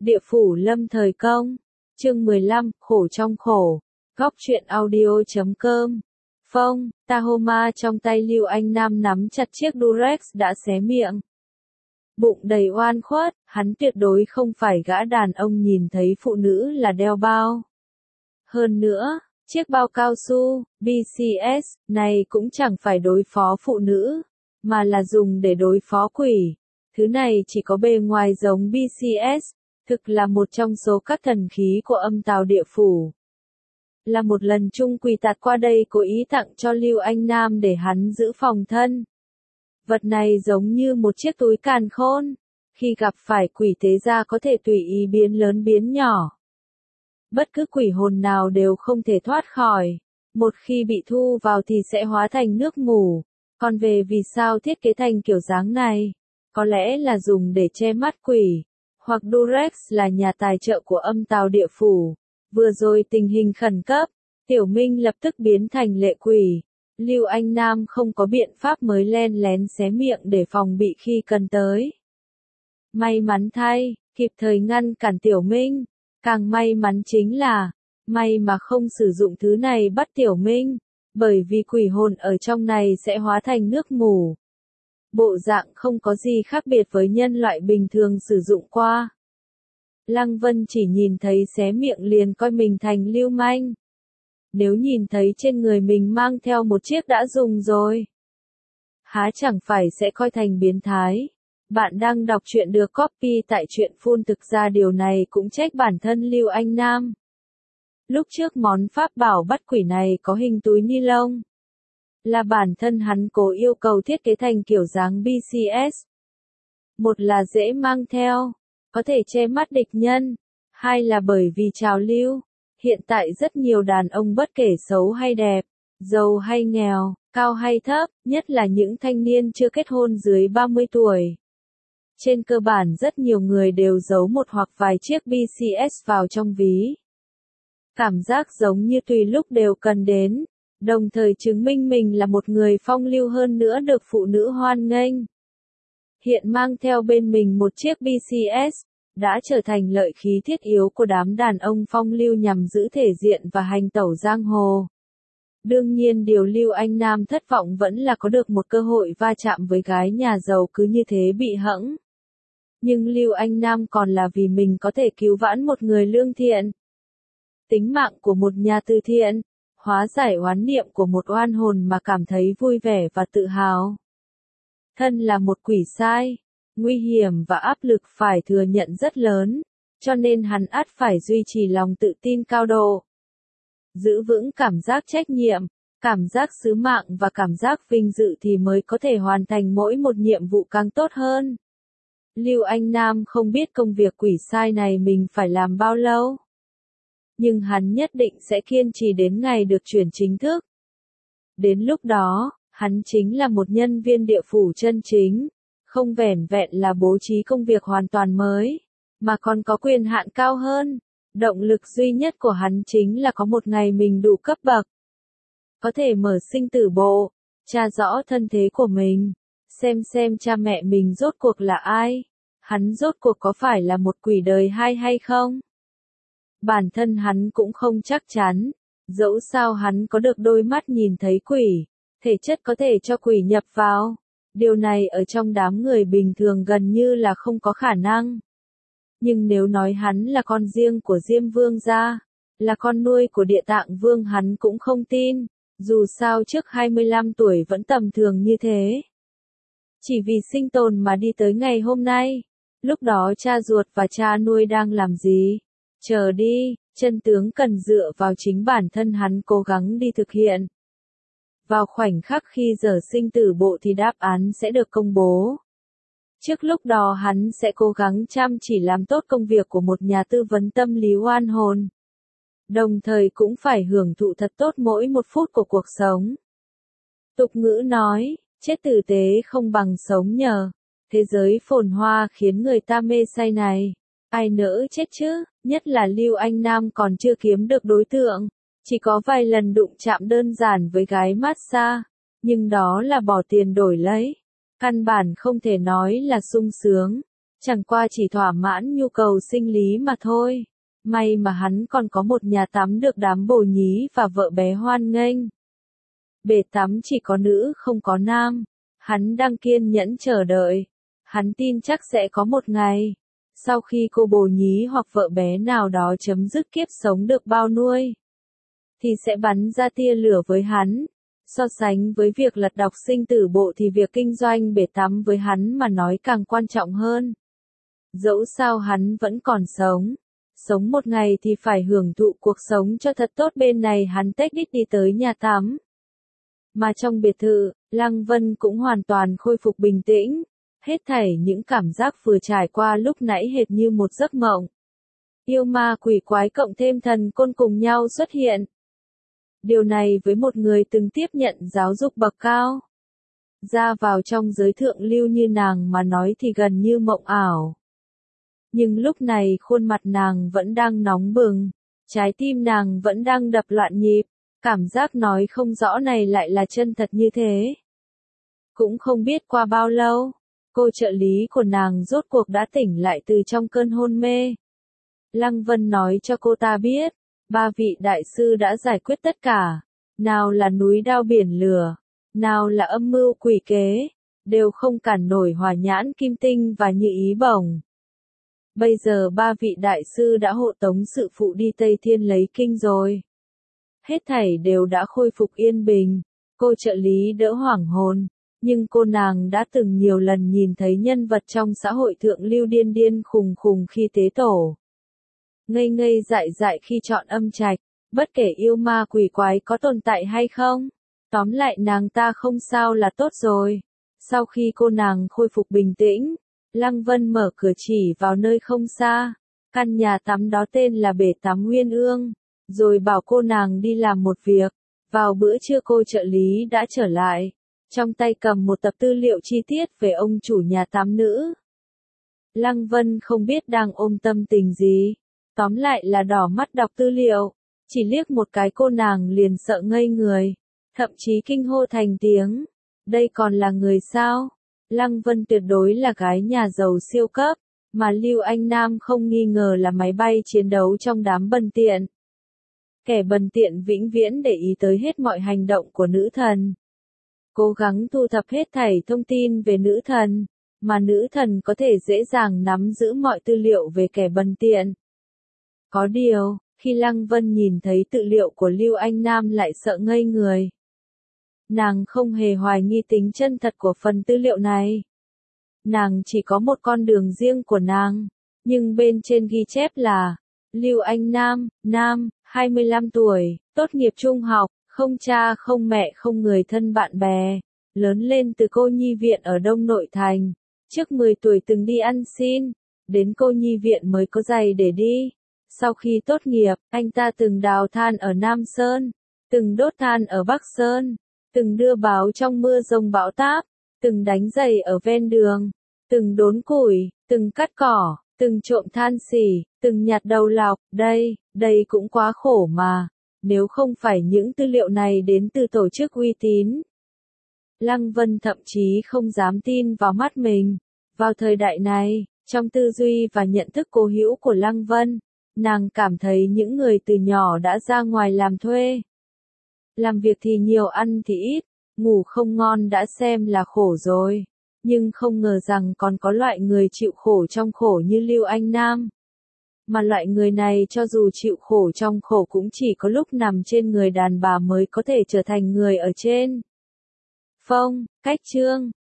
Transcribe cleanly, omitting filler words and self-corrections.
Địa phủ lâm thời công. Chương 15, khổ trong khổ. Góc truyện audio.com. Phông, Tahoma trong tay Lưu Anh Nam nắm chặt chiếc Durex đã xé miệng. Bụng đầy oan khuất, hắn tuyệt đối không phải gã đàn ông nhìn thấy phụ nữ là đeo bao. Hơn nữa, chiếc bao cao su, BCS, này cũng chẳng phải đối phó phụ nữ, mà là dùng để đối phó quỷ. Thứ này chỉ có bề ngoài giống BCS, thực là một trong số các thần khí của âm tào địa phủ. Là một lần Trung Quỳ Tạt qua đây cố ý tặng cho Lưu Anh Nam để hắn giữ phòng thân. Vật này giống như một chiếc túi càn khôn, khi gặp phải quỷ thế gia có thể tùy ý biến lớn biến nhỏ. Bất cứ quỷ hồn nào đều không thể thoát khỏi, một khi bị thu vào thì sẽ hóa thành nước ngủ. Còn về vì sao thiết kế thành kiểu dáng này, có lẽ là dùng để che mắt quỷ, hoặc Durex là nhà tài trợ của âm tào địa phủ. Vừa rồi tình hình khẩn cấp, Tiểu Minh lập tức biến thành lệ quỷ. Lưu Anh Nam không có biện pháp mới len lén xé miệng để phòng bị khi cần tới. May mắn thay, kịp thời ngăn cản Tiểu Minh. Càng may mắn chính là, may mà không sử dụng thứ này bắt Tiểu Minh, bởi vì quỷ hồn ở trong này sẽ hóa thành nước mù. Bộ dạng không có gì khác biệt với nhân loại bình thường sử dụng qua. Lăng Vân chỉ nhìn thấy xé miệng liền coi mình thành lưu manh. Nếu nhìn thấy trên người mình mang theo một chiếc đã dùng rồi, há chẳng phải sẽ coi thành biến thái. Bạn đang đọc truyện được copy tại truyện phun, thực ra điều này cũng trách bản thân Lưu Anh Nam. Lúc trước món pháp bảo bắt quỷ này có hình túi ni lông, là bản thân hắn cố yêu cầu thiết kế thành kiểu dáng BCS. Một là dễ mang theo, có thể che mắt địch nhân, hai là bởi vì trào lưu. Hiện tại rất nhiều đàn ông bất kể xấu hay đẹp, giàu hay nghèo, cao hay thấp, nhất là những thanh niên chưa kết hôn dưới 30 tuổi. Trên cơ bản rất nhiều người đều giấu một hoặc vài chiếc BCS vào trong ví. Cảm giác giống như tùy lúc đều cần đến, đồng thời chứng minh mình là một người phong lưu hơn nữa được phụ nữ hoan nghênh. Hiện mang theo bên mình một chiếc BCS, đã trở thành lợi khí thiết yếu của đám đàn ông phong lưu nhằm giữ thể diện và hành tẩu giang hồ. Đương nhiên điều Lưu Anh Nam thất vọng vẫn là có được một cơ hội va chạm với gái nhà giàu cứ như thế bị hẫng. Nhưng Lưu Anh Nam còn là vì mình có thể cứu vãn một người lương thiện, tính mạng của một nhà từ thiện, hóa giải oán niệm của một oan hồn mà cảm thấy vui vẻ và tự hào. Thân là một quỷ sai, nguy hiểm và áp lực phải thừa nhận rất lớn, cho nên hắn ắt phải duy trì lòng tự tin cao độ. Giữ vững cảm giác trách nhiệm, cảm giác sứ mạng và cảm giác vinh dự thì mới có thể hoàn thành mỗi một nhiệm vụ càng tốt hơn. Lưu Anh Nam không biết công việc quỷ sai này mình phải làm bao lâu, nhưng hắn nhất định sẽ kiên trì đến ngày được chuyển chính thức. Đến lúc đó, hắn chính là một nhân viên địa phủ chân chính, không vẻn vẹn là bố trí công việc hoàn toàn mới, mà còn có quyền hạn cao hơn. Động lực duy nhất của hắn chính là có một ngày mình đủ cấp bậc, có thể mở sinh tử bộ, tra rõ thân thế của mình, xem cha mẹ mình rốt cuộc là ai, hắn rốt cuộc có phải là một quỷ đời hai hay không. Bản thân hắn cũng không chắc chắn, dẫu sao hắn có được đôi mắt nhìn thấy quỷ, thể chất có thể cho quỷ nhập vào. Điều này ở trong đám người bình thường gần như là không có khả năng. Nhưng nếu nói hắn là con riêng của Diêm Vương gia, là con nuôi của Địa Tạng Vương hắn cũng không tin, dù sao trước 25 tuổi vẫn tầm thường như thế. Chỉ vì sinh tồn mà đi tới ngày hôm nay, lúc đó cha ruột và cha nuôi đang làm gì? Chờ đi, chân tướng cần dựa vào chính bản thân hắn cố gắng đi thực hiện. Vào khoảnh khắc khi giờ sinh tử bộ thì đáp án sẽ được công bố. Trước lúc đó hắn sẽ cố gắng chăm chỉ làm tốt công việc của một nhà tư vấn tâm lý oan hồn. Đồng thời cũng phải hưởng thụ thật tốt mỗi một phút của cuộc sống. Tục ngữ nói, chết tử tế không bằng sống nhờ. Thế giới phồn hoa khiến người ta mê say này. Ai nỡ chết chứ, nhất là Lưu Anh Nam còn chưa kiếm được đối tượng. Chỉ có vài lần đụng chạm đơn giản với gái massage, nhưng đó là bỏ tiền đổi lấy. Căn bản không thể nói là sung sướng. Chẳng qua chỉ thỏa mãn nhu cầu sinh lý mà thôi. May mà hắn còn có một nhà tắm được đám bồ nhí và vợ bé hoan nghênh. Bể tắm chỉ có nữ không có nam. Hắn đang kiên nhẫn chờ đợi. Hắn tin chắc sẽ có một ngày. Sau khi cô bồ nhí hoặc vợ bé nào đó chấm dứt kiếp sống được bao nuôi, thì sẽ bắn ra tia lửa với hắn. So sánh với việc lật đọc sinh tử bộ thì việc kinh doanh bể tắm với hắn mà nói càng quan trọng hơn. Dẫu sao hắn vẫn còn sống. Sống một ngày thì phải hưởng thụ cuộc sống cho thật tốt. Bên này hắn tếch đít đi tới nhà tắm. Mà trong biệt thự, Lăng Vân cũng hoàn toàn khôi phục bình tĩnh. Hết thảy những cảm giác vừa trải qua lúc nãy hệt như một giấc mộng. Yêu ma quỷ quái cộng thêm thần côn cùng nhau xuất hiện. Điều này với một người từng tiếp nhận giáo dục bậc cao, ra vào trong giới thượng lưu như nàng mà nói thì gần như mộng ảo. Nhưng lúc này khuôn mặt nàng vẫn đang nóng bừng, trái tim nàng vẫn đang đập loạn nhịp, cảm giác nói không rõ này lại là chân thật như thế. Cũng không biết qua bao lâu, cô trợ lý của nàng rốt cuộc đã tỉnh lại từ trong cơn hôn mê. Lăng Vân nói cho cô ta biết, 3 vị đại sư đã giải quyết tất cả, nào là núi đao biển lửa, nào là âm mưu quỷ kế, đều không cản nổi Hỏa Nhãn Kim Tinh và Như Ý Bổng. Bây giờ 3 vị đại sư đã hộ tống sự phụ đi Tây Thiên lấy kinh rồi. Hết thảy đều đã khôi phục yên bình, cô trợ lý đỡ hoảng hồn, nhưng cô nàng đã từng nhiều lần nhìn thấy nhân vật trong xã hội thượng lưu điên điên khùng khùng khi tế tổ. Ngây ngây dại dại khi chọn âm trạch, bất kể yêu ma quỷ quái có tồn tại hay không. Tóm lại nàng ta không sao là tốt rồi. Sau khi cô nàng khôi phục bình tĩnh, Lăng Vân mở cửa chỉ vào nơi không xa. Căn nhà tắm đó tên là bể tắm Uyên Ương, rồi bảo cô nàng đi làm một việc. Vào bữa trưa cô trợ lý đã trở lại, trong tay cầm một tập tư liệu chi tiết về ông chủ nhà tắm nữ. Lăng Vân không biết đang ôm tâm tình gì. Tóm lại là đỏ mắt đọc tư liệu, chỉ liếc một cái cô nàng liền sợ ngây người, thậm chí kinh hô thành tiếng. Đây còn là người sao? Lăng Vân tuyệt đối là gái nhà giàu siêu cấp, mà Lưu Anh Nam không nghi ngờ là máy bay chiến đấu trong đám bần tiện. Kẻ bần tiện vĩnh viễn để ý tới hết mọi hành động của nữ thần. Cố gắng thu thập hết thảy thông tin về nữ thần, mà nữ thần có thể dễ dàng nắm giữ mọi tư liệu về kẻ bần tiện. Có điều, khi Lăng Vân nhìn thấy tư liệu của Lưu Anh Nam lại sợ ngây người. Nàng không hề hoài nghi tính chân thật của phần tư liệu này. Nàng chỉ có một con đường riêng của nàng, nhưng bên trên ghi chép là Lưu Anh Nam, nam, 25 tuổi, tốt nghiệp trung học, không cha không mẹ không người thân bạn bè, lớn lên từ cô nhi viện ở Đông Nội Thành, trước 10 tuổi từng đi ăn xin, đến cô nhi viện mới có giày để đi. Sau khi tốt nghiệp, anh ta từng đào than ở Nam Sơn, từng đốt than ở Bắc Sơn, từng đưa báo trong mưa rông bão táp, từng đánh giày ở ven đường, từng đốn củi, từng cắt cỏ, từng trộm than xỉ, từng nhặt đầu lọc. Đây cũng quá khổ mà, nếu không phải những tư liệu này đến từ tổ chức uy tín. Lăng Vân thậm chí không dám tin vào mắt mình. Vào thời đại này, trong tư duy và nhận thức cố hữu của Lăng Vân, nàng cảm thấy những người từ nhỏ đã ra ngoài làm thuê. Làm việc thì nhiều ăn thì ít, ngủ không ngon đã xem là khổ rồi. Nhưng không ngờ rằng còn có loại người chịu khổ trong khổ như Lưu Anh Nam. Mà loại người này cho dù chịu khổ trong khổ cũng chỉ có lúc nằm trên người đàn bà mới có thể trở thành người ở trên. Phông, cách chương.